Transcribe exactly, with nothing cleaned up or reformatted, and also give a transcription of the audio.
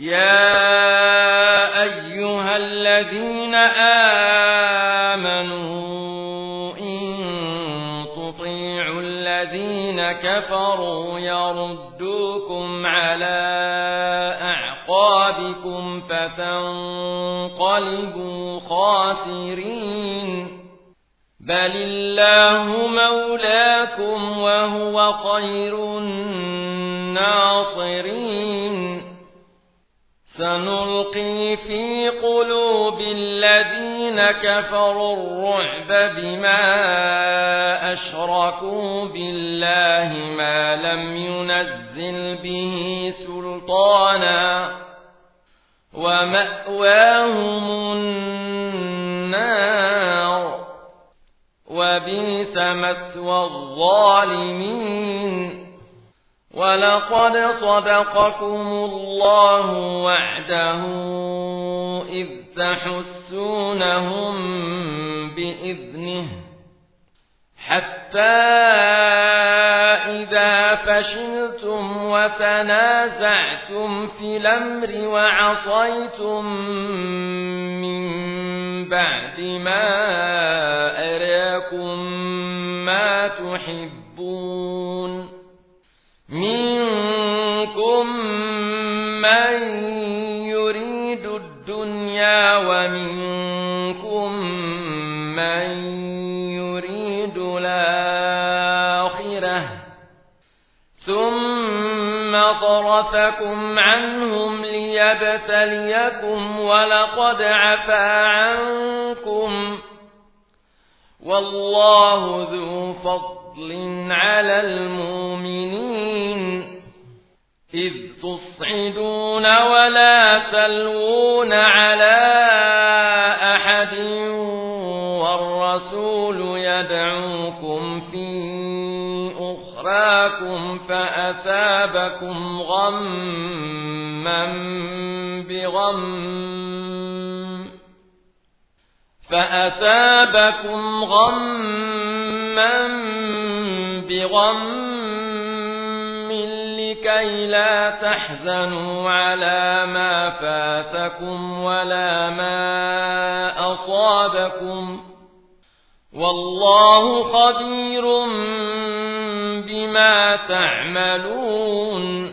يا أيها الذين آمنوا إن تطيعوا الذين كفروا يردوكم على أعقابكم فتنقلبوا خاسرين بل الله مولاكم وهو خير الناصرين سنلقي في قلوب الذين كفروا الرعب بما أشركوا بالله ما لم ينزل به سلطانا ومأواهم النار وبئس مثوى الظالمين ولقد صدقكم الله وعده إذ تحسونهم بإذنه حتى إذا فشلتم وتنازعتم في الأمر وعصيتم من بعد ما أراكم ما تحبون منكم من يريد الدنيا ومنكم من يريد الآخرة ثم صرفكم عنهم ليبتليكم ولقد عفا عنكم والله ذو فضل على المؤمنين إذ تصعدون ولا تلوون على أحد والرسول يدعوكم في أخراكم فأثابكم غما بغم فأثابكم غما بغم لكي لا تحزنوا على ما فاتكم ولا ما أصابكم والله خبير بما تعملون